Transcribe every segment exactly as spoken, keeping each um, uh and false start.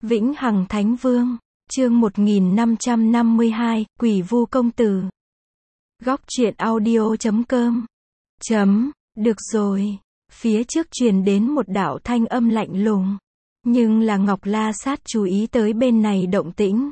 Vĩnh Hằng Thánh Vương, chương một nghìn năm trăm năm mươi hai, Quỷ Vu Công Tử. Góc truyện audio chấm com. Chấm, được rồi. Phía trước truyền đến một đạo thanh âm lạnh lùng. Nhưng là Ngọc La Sát chú ý tới bên này động tĩnh.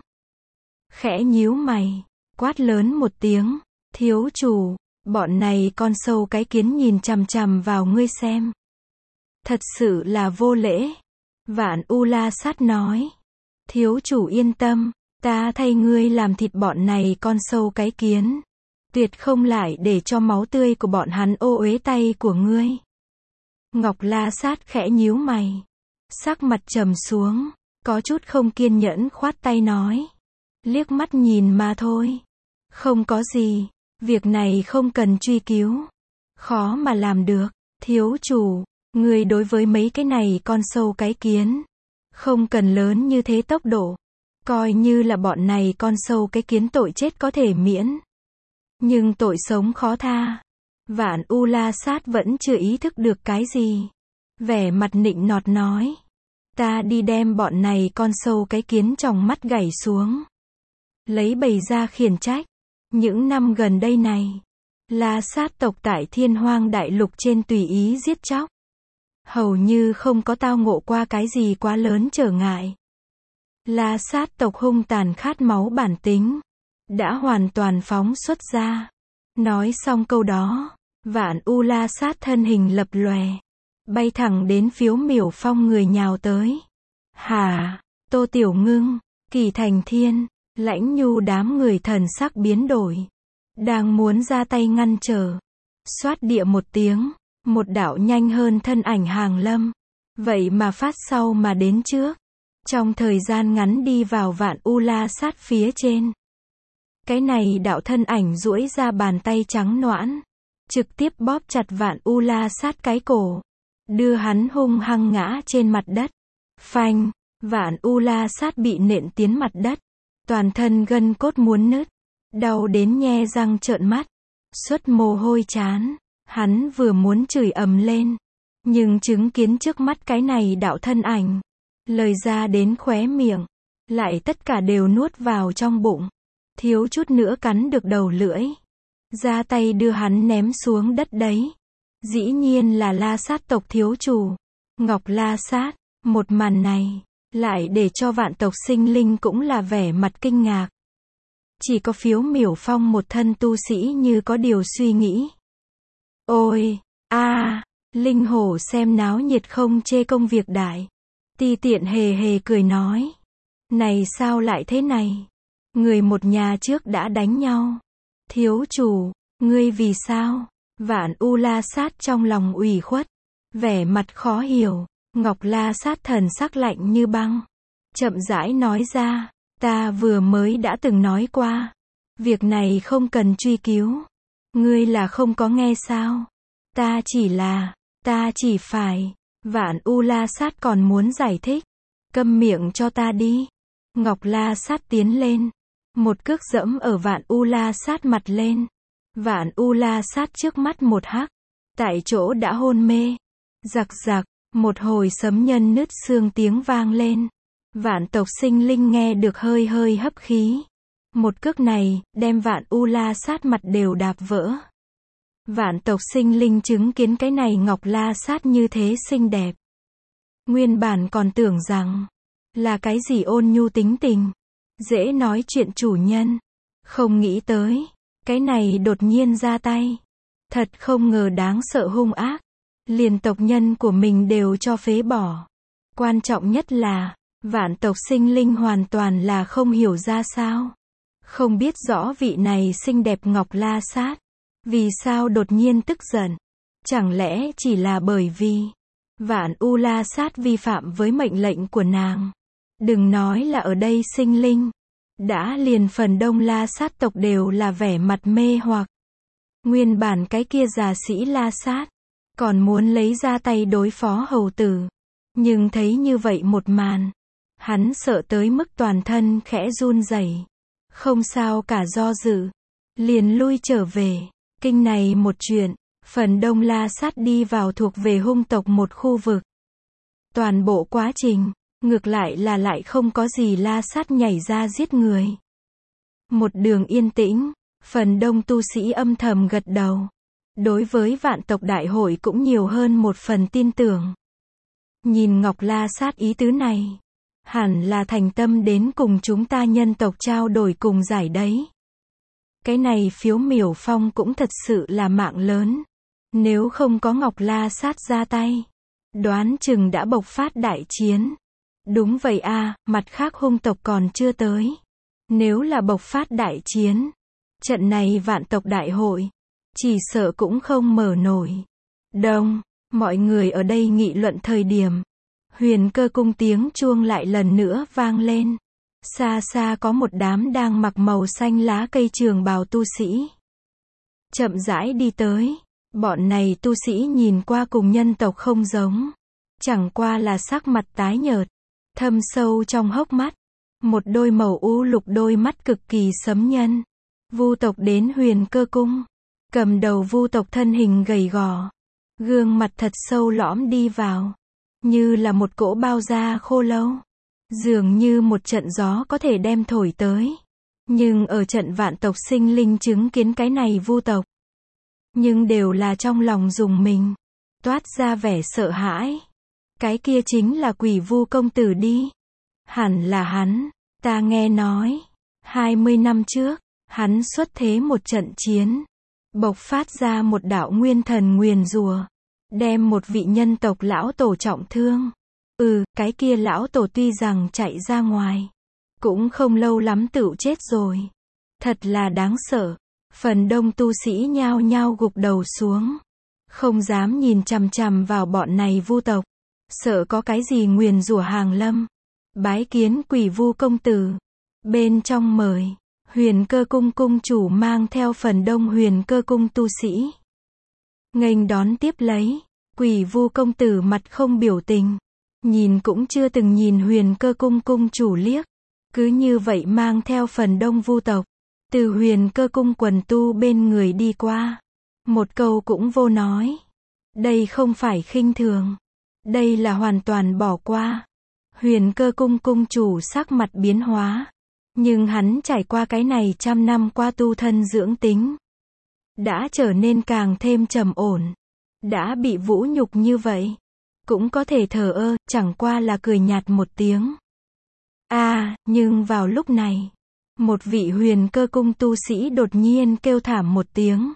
Khẽ nhíu mày, quát lớn một tiếng, thiếu chủ, bọn này con sâu cái kiến nhìn chằm chằm vào ngươi xem. Thật sự là vô lễ. Vạn U La Sát nói, thiếu chủ yên tâm, ta thay ngươi làm thịt bọn này con sâu cái kiến. Tuyệt không lại để cho máu tươi của bọn hắn ô uế tay của ngươi. Ngọc La Sát khẽ nhíu mày, sắc mặt trầm xuống, có chút không kiên nhẫn khoát tay nói. Liếc mắt nhìn mà thôi. Không có gì, việc này không cần truy cứu. Khó mà làm được, thiếu chủ, người đối với mấy cái này con sâu cái kiến. Không cần lớn như thế tốc độ. Coi như là bọn này con sâu cái kiến tội chết có thể miễn. Nhưng tội sống khó tha. Vạn U La Sát vẫn chưa ý thức được cái gì. Vẻ mặt nịnh nọt nói. Ta đi đem bọn này con sâu cái kiến trong mắt gảy xuống. Lấy bầy ra khiển trách. Những năm gần đây này, La Sát tộc tại Thiên Hoang Đại Lục trên tùy ý giết chóc. Hầu như không có tao ngộ qua cái gì quá lớn trở ngại. La Sát tộc hung tàn khát máu bản tính. Đã hoàn toàn phóng xuất ra. Nói xong câu đó, Vạn U La Sát thân hình lập lòe. Bay thẳng đến Phiếu Miểu Phong người nhào tới. Hả, Tô Tiểu Ngưng, Kỳ Thành Thiên, Lãnh Nhu đám người thần sắc biến đổi. Đang muốn ra tay ngăn trở. Xoát địa một tiếng, một đạo nhanh hơn thân ảnh hàng lâm. Vậy mà phát sau mà đến trước. Trong thời gian ngắn đi vào Vạn U La Sát phía trên. Cái này đạo thân ảnh duỗi ra bàn tay trắng nõn. Trực tiếp bóp chặt Vạn U La Sát cái cổ. Đưa hắn hung hăng ngã trên mặt đất. Phanh, Vạn U La Sát bị nện tiến mặt đất. Toàn thân gân cốt muốn nứt. Đau đến nhe răng trợn mắt. Xuất mồ hôi chán. Hắn vừa muốn chửi ầm lên. Nhưng chứng kiến trước mắt cái này đạo thân ảnh. Lời ra đến khóe miệng. Lại tất cả đều nuốt vào trong bụng. Thiếu chút nữa cắn được đầu lưỡi. Ra tay đưa hắn ném xuống đất đấy. Dĩ nhiên là La Sát tộc thiếu chủ. Ngọc La Sát. Một màn này. Lại để cho vạn tộc sinh linh cũng là vẻ mặt kinh ngạc. Chỉ có Phiếu Miểu Phong một thân tu sĩ như có điều suy nghĩ. Ôi, a à, Linh Hổ xem náo nhiệt không chê công việc đại. Ti tiện hề hề cười nói. Này sao lại thế này? Người một nhà trước đã đánh nhau. Thiếu chủ, ngươi vì sao? Vạn U La Sát trong lòng ủy khuất. Vẻ mặt khó hiểu. Ngọc La Sát thần sắc lạnh như băng. Chậm rãi nói ra. Ta vừa mới đã từng nói qua. Việc này không cần truy cứu. Ngươi là không có nghe sao? Ta chỉ là, ta chỉ phải. Vạn U La Sát còn muốn giải thích. Câm miệng cho ta đi. Ngọc La Sát tiến lên. Một cước dẫm ở Vạn U La Sát mặt lên. Vạn U La Sát trước mắt một hắc. Tại chỗ đã hôn mê. Giặc giặc, một hồi sấm nhân nứt xương tiếng vang lên. Vạn tộc sinh linh nghe được hơi hơi hấp khí. Một cước này, đem Vạn U La Sát mặt đều đạp vỡ. Vạn tộc sinh linh chứng kiến cái này Ngọc La Sát như thế xinh đẹp. Nguyên bản còn tưởng rằng, là cái gì ôn nhu tính tình. Dễ nói chuyện chủ nhân. Không nghĩ tới, cái này đột nhiên ra tay. Thật không ngờ đáng sợ hung ác. Liền tộc nhân của mình đều cho phế bỏ. Quan trọng nhất là, vạn tộc sinh linh hoàn toàn là không hiểu ra sao. Không biết rõ vị này xinh đẹp Ngọc La Sát. Vì sao đột nhiên tức giận? Chẳng lẽ chỉ là bởi vì Vạn U La Sát vi phạm với mệnh lệnh của nàng? Đừng nói là ở đây sinh linh. Đã liền phần đông La Sát tộc đều là vẻ mặt mê hoặc. Nguyên bản cái kia già sĩ La Sát. Còn muốn lấy ra tay đối phó hầu tử. Nhưng thấy như vậy một màn. Hắn sợ tới mức toàn thân khẽ run rẩy. Không sao cả do dự. Liền lui trở về. Kinh này một chuyện. Phần đông La Sát đi vào thuộc về hung tộc một khu vực. Toàn bộ quá trình. Ngược lại là lại không có gì la sát nhảy ra giết người. Một đường yên tĩnh, phần đông tu sĩ âm thầm gật đầu. Đối với vạn tộc đại hội cũng nhiều hơn một phần tin tưởng. Nhìn Ngọc La Sát ý tứ này, hẳn là thành tâm đến cùng chúng ta nhân tộc trao đổi cùng giải đấy. Cái này Phiếu Miểu Phong cũng thật sự là mạng lớn. Nếu không có Ngọc La Sát ra tay, đoán chừng đã bộc phát đại chiến. Đúng vậy a, mặt khác hung tộc còn chưa tới. Nếu là bộc phát đại chiến, trận này vạn tộc đại hội, chỉ sợ cũng không mở nổi. Đông, mọi người ở đây nghị luận thời điểm, Huyền Cơ cung tiếng chuông lại lần nữa vang lên. Xa xa có một đám đang mặc màu xanh lá cây trường bào tu sĩ. Chậm rãi đi tới, bọn này tu sĩ nhìn qua cùng nhân tộc không giống. Chẳng qua là sắc mặt tái nhợt, thâm sâu trong hốc mắt. Một đôi màu u lục đôi mắt cực kỳ sấm nhân. Vu tộc đến Huyền Cơ cung. Cầm đầu vu tộc thân hình gầy gò. Gương mặt thật sâu lõm đi vào. Như là một cỗ bao da khô lâu. Dường như một trận gió có thể đem thổi tới. Nhưng ở trận vạn tộc sinh linh chứng kiến cái này vu tộc. Nhưng đều là trong lòng dùng mình. Toát ra vẻ sợ hãi. Cái kia chính là Quỷ Vu công tử đi. Hẳn là hắn, ta nghe nói. hai mươi năm trước, hắn xuất thế một trận chiến. Bộc phát ra một đạo nguyên thần nguyền rủa. Đem một vị nhân tộc lão tổ trọng thương. Ừ, cái kia lão tổ tuy rằng chạy ra ngoài. Cũng không lâu lắm tựu chết rồi. Thật là đáng sợ. Phần đông tu sĩ nhao nhao gục đầu xuống. Không dám nhìn chằm chằm vào bọn này vu tộc. Sợ có cái gì nguyền rủa hàng lâm. Bái kiến Quỷ Vu công tử. Bên trong mời, Huyền Cơ cung cung chủ mang theo phần đông Huyền Cơ cung tu sĩ. Nghênh đón tiếp lấy, Quỷ Vu công tử mặt không biểu tình. Nhìn cũng chưa từng nhìn Huyền Cơ cung cung chủ liếc. Cứ như vậy mang theo phần đông vu tộc. Từ Huyền Cơ cung quần tu bên người đi qua. Một câu cũng vô nói. Đây không phải khinh thường. Đây là hoàn toàn bỏ qua. Huyền Cơ cung cung chủ sắc mặt biến hóa. Nhưng hắn trải qua cái này trăm năm qua tu thân dưỡng tính. Đã trở nên càng thêm trầm ổn. Đã bị vũ nhục như vậy. Cũng có thể thờ ơ, chẳng qua là cười nhạt một tiếng. À, nhưng vào lúc này, một vị Huyền Cơ cung tu sĩ đột nhiên kêu thảm một tiếng.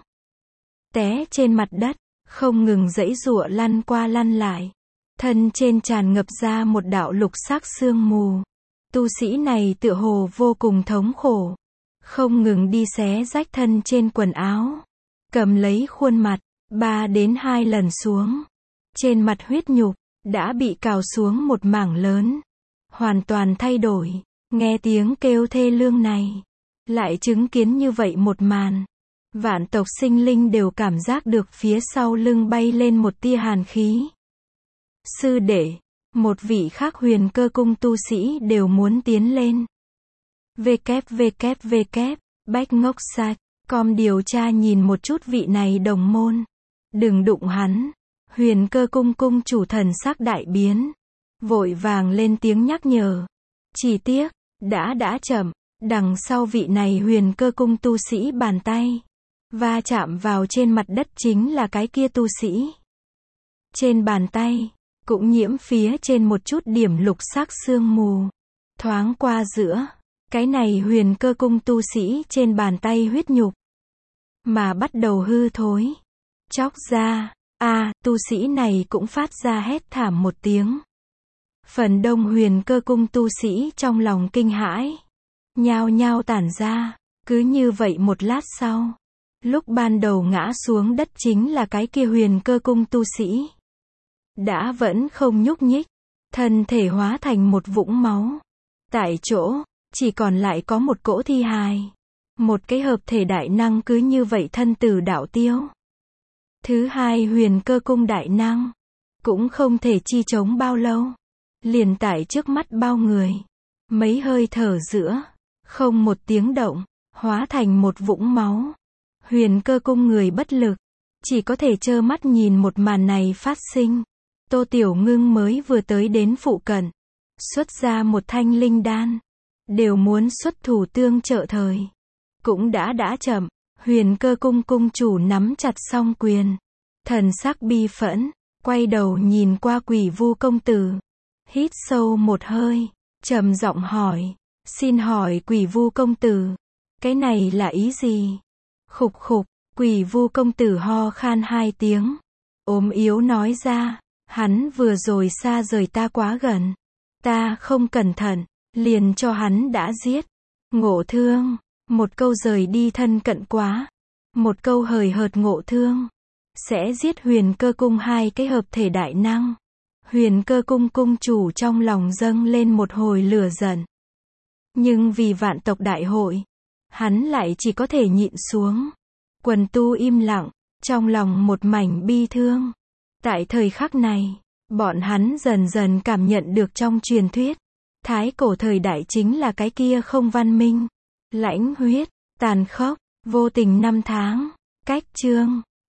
Té trên mặt đất, không ngừng giãy giụa lăn qua lăn lại. Thân trên tràn ngập ra một đạo lục sắc sương mù. Tu sĩ này tựa hồ vô cùng thống khổ. Không ngừng đi xé rách thân trên quần áo. Cầm lấy khuôn mặt, ba đến hai lần xuống. Trên mặt huyết nhục, đã bị cào xuống một mảng lớn. Hoàn toàn thay đổi. Nghe tiếng kêu thê lương này. Lại chứng kiến như vậy một màn. Vạn tộc sinh linh đều cảm giác được phía sau lưng bay lên một tia hàn khí. Sư đệ, một vị khác Huyền Cơ cung tu sĩ đều muốn tiến lên. www, bách ngốc sạch, com điều tra nhìn một chút vị này đồng môn. Đừng đụng hắn. Huyền Cơ cung cung chủ thần sắc đại biến. Vội vàng lên tiếng nhắc nhở. Chỉ tiếc, đã đã chậm, đằng sau vị này Huyền Cơ cung tu sĩ bàn tay. Va chạm vào trên mặt đất chính là cái kia tu sĩ. Trên bàn tay, cũng nhiễm phía trên một chút điểm lục sắc sương mù. Thoáng qua giữa, cái này Huyền Cơ cung tu sĩ trên bàn tay huyết nhục. Mà bắt đầu hư thối. Chóc ra, a tu sĩ này cũng phát ra hét thảm một tiếng. Phần đông Huyền Cơ cung tu sĩ trong lòng kinh hãi. Nhao nhao tản ra, cứ như vậy một lát sau. Lúc ban đầu ngã xuống đất chính là cái kia Huyền Cơ cung tu sĩ. Đã vẫn không nhúc nhích. Thân thể hóa thành một vũng máu. Tại chỗ, chỉ còn lại có một cỗ thi hài. Một cái hợp thể đại năng cứ như vậy thân tử đạo tiêu. Thứ hai Huyền Cơ cung đại năng. Cũng không thể chi chống bao lâu. Liền tại trước mắt bao người. Mấy hơi thở giữa. Không một tiếng động. Hóa thành một vũng máu. Huyền Cơ cung người bất lực. Chỉ có thể trơ mắt nhìn một màn này phát sinh. Tô Tiểu Ngưng mới vừa tới đến phụ cận. xuất ra một thanh linh đan, đều muốn xuất thủ tương trợ thời. Cũng đã đã chậm, Huyền Cơ cung cung chủ nắm chặt song quyền, thần sắc bi phẫn, quay đầu nhìn qua Quỷ Vu công tử, hít sâu một hơi, trầm giọng hỏi, xin hỏi Quỷ Vu công tử, cái này là ý gì? Khục khục, Quỷ Vu công tử ho khan hai tiếng, ốm yếu nói ra, hắn vừa rồi xa rời ta quá gần, ta không cẩn thận, liền cho hắn đã giết. Ngộ Thương, một câu rời đi thân cận quá, một câu hời hợt Ngộ Thương, sẽ giết Huyền Cơ cung hai cái hợp thể đại năng. Huyền Cơ cung cung chủ trong lòng dâng lên một hồi lửa giận. Nhưng vì vạn tộc đại hội, hắn lại chỉ có thể nhịn xuống. Quần tu im lặng, trong lòng một mảnh bi thương. Tại thời khắc này, bọn hắn dần dần cảm nhận được trong truyền thuyết, thái cổ thời đại chính là cái kia không văn minh, lãnh huyết, tàn khốc, vô tình năm tháng. Cách chương